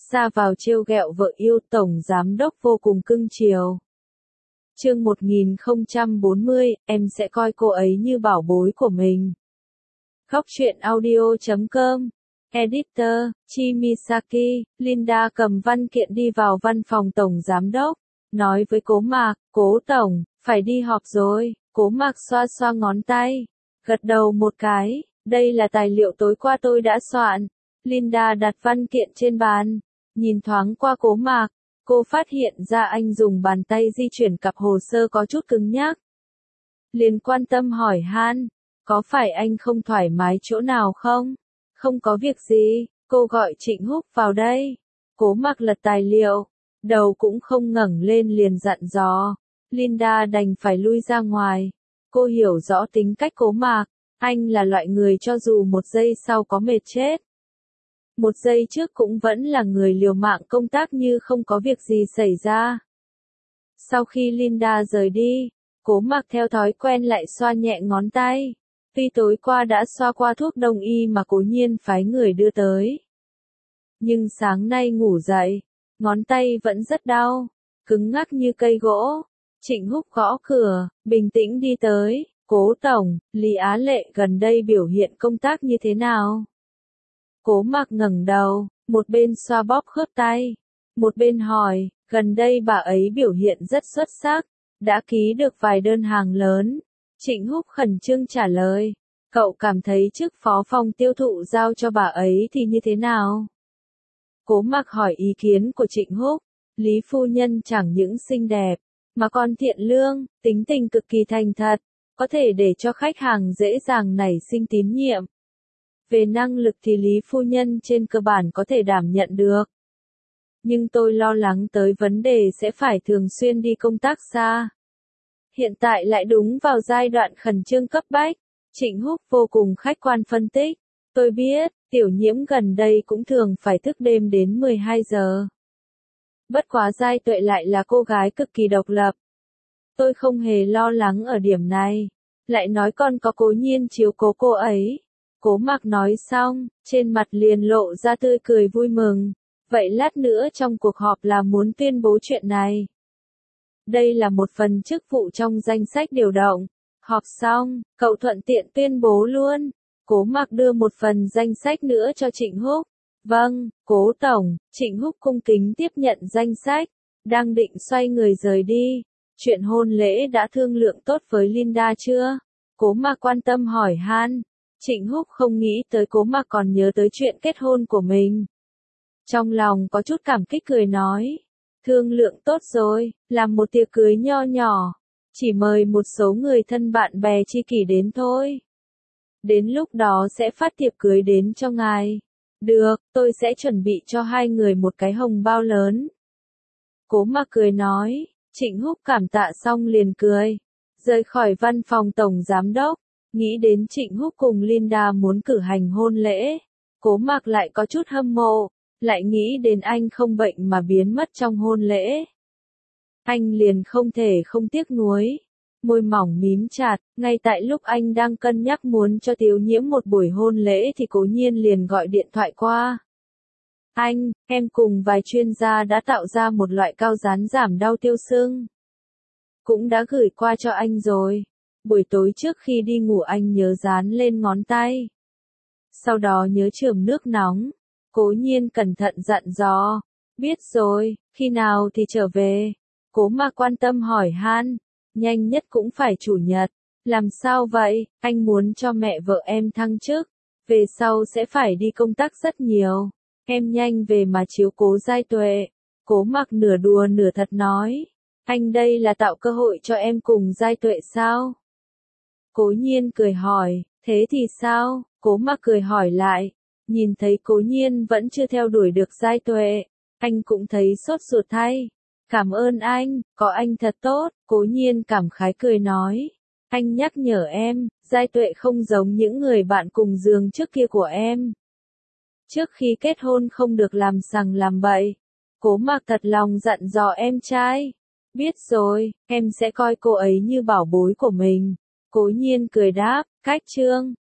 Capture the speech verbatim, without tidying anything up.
ra vào trêu ghẹo vợ yêu, tổng giám đốc vô cùng cưng chiều. Chương một nghìn không trăm bốn mươi, em sẽ coi cô ấy như bảo bối của mình. Góc truyện audio chấm com. Editor, Chimisaki. Linda cầm văn kiện đi vào văn phòng tổng giám đốc, nói với Cố Mạc, Cố tổng, phải đi họp rồi. Cố Mạc xoa xoa ngón tay, gật đầu một cái, đây là tài liệu tối qua tôi đã soạn. Linda đặt văn kiện trên bàn, nhìn thoáng qua Cố Mạc, cô phát hiện ra anh dùng bàn tay di chuyển cặp hồ sơ có chút cứng nhắc. Liền quan tâm hỏi han, có phải anh không thoải mái chỗ nào không? Không có việc gì, cô gọi Trịnh Húc vào đây. Cố Mạc lật tài liệu, đầu cũng không ngẩng lên liền dặn dò. Linda đành phải lui ra ngoài. Cô hiểu rõ tính cách Cố Mạc, anh là loại người cho dù một giây sau có mệt chết, một giây trước cũng vẫn là người liều mạng công tác như không có việc gì xảy ra. Sau khi Linda rời đi, Cố Mạc theo thói quen lại xoa nhẹ ngón tay. Tuy tối qua đã xoa qua thuốc đông y mà Cố Nhiên phái người đưa tới, nhưng sáng nay ngủ dậy, ngón tay vẫn rất đau, cứng ngắc như cây gỗ. Trịnh Húc gõ cửa, bình tĩnh đi tới, Cố tổng, Lý Á Lệ gần đây biểu hiện công tác như thế nào? Cố Mạc ngẩng đầu, một bên xoa bóp khớp tay, một bên hỏi, gần đây bà ấy biểu hiện rất xuất sắc, đã ký được vài đơn hàng lớn. Trịnh Húc khẩn trương trả lời, cậu cảm thấy chức phó phòng tiêu thụ giao cho bà ấy thì như thế nào? Cố Mạc hỏi ý kiến của Trịnh Húc, Lý phu nhân chẳng những xinh đẹp, mà còn thiện lương, tính tình cực kỳ thành thật, có thể để cho khách hàng dễ dàng nảy sinh tín nhiệm. Về năng lực thì Lý phu nhân trên cơ bản có thể đảm nhận được. Nhưng tôi lo lắng tới vấn đề sẽ phải thường xuyên đi công tác xa. Hiện tại lại đúng vào giai đoạn khẩn trương cấp bách. Trịnh Húc vô cùng khách quan phân tích. Tôi biết, Tiểu Nhiễm gần đây cũng thường phải thức đêm đến mười hai giờ. Bất quá Giai Tuệ lại là cô gái cực kỳ độc lập. Tôi không hề lo lắng ở điểm này. Lại nói con có Cố Nhiên chiếu cố cô ấy. Cố Mạc nói xong, trên mặt liền lộ ra tươi cười vui mừng. Vậy lát nữa trong cuộc họp là muốn tuyên bố chuyện này. Đây là một phần chức vụ trong danh sách điều động. Họp xong, cậu thuận tiện tuyên bố luôn. Cố Mạc đưa một phần danh sách nữa cho Trịnh Húc. Vâng, Cố tổng. Trịnh Húc cung kính tiếp nhận danh sách, đang định xoay người rời đi. Chuyện hôn lễ đã thương lượng tốt với Linda chưa? Cố Mạc quan tâm hỏi han. Trịnh Húc không nghĩ tới Cố Mạc còn nhớ tới chuyện kết hôn của mình. Trong lòng có chút cảm kích cười nói. Thương lượng tốt rồi, làm một tiệc cưới nho nhỏ. Chỉ mời một số người thân bạn bè tri kỷ đến thôi. Đến lúc đó sẽ phát thiệp cưới đến cho ngài. Được, tôi sẽ chuẩn bị cho hai người một cái hồng bao lớn. Cố Mạc cười nói. Trịnh Húc cảm tạ xong liền cười. Rời khỏi văn phòng tổng giám đốc. Nghĩ đến Trịnh Húc cùng Linda muốn cử hành hôn lễ. Cố Mạc lại có chút hâm mộ. Lại nghĩ đến anh không bệnh mà biến mất trong hôn lễ. Anh liền không thể không tiếc nuối. Môi mỏng mím chặt, ngay tại lúc anh đang cân nhắc muốn cho Tiểu Nhiễm một buổi hôn lễ thì Cố Nhiên liền gọi điện thoại qua. Anh, em cùng vài chuyên gia đã tạo ra một loại cao dán giảm đau tiêu xương. Cũng đã gửi qua cho anh rồi. Buổi tối trước khi đi ngủ anh nhớ dán lên ngón tay. Sau đó nhớ chườm nước nóng. Cố Nhiên cẩn thận dặn dò. Biết rồi, khi nào thì trở về? Cố Mạc quan tâm hỏi han. Nhanh nhất cũng phải chủ nhật. Làm sao vậy? Anh muốn cho mẹ vợ em thăng chức. Về sau sẽ phải đi công tác rất nhiều. Em nhanh về mà chiếu cố Giai Tuệ. Cố Mạc nửa đùa nửa thật nói. Anh đây là tạo cơ hội cho em cùng Giai Tuệ sao? Cố Nhiên cười hỏi. Thế thì sao? Cố Mạc cười hỏi lại. Nhìn thấy Cố Nhiên vẫn chưa theo đuổi được Giai Tuệ. Anh cũng thấy sốt ruột thay. Cảm ơn anh, có anh thật tốt. Cố Nhiên cảm khái cười nói. Anh nhắc nhở em, Giai Tuệ không giống những người bạn cùng giường trước kia của em. Trước khi kết hôn không được làm sằng làm bậy. Cố Mạc thật lòng dặn dò em trai. Biết rồi, em sẽ coi cô ấy như bảo bối của mình. Cố Nhiên cười đáp, cách chương.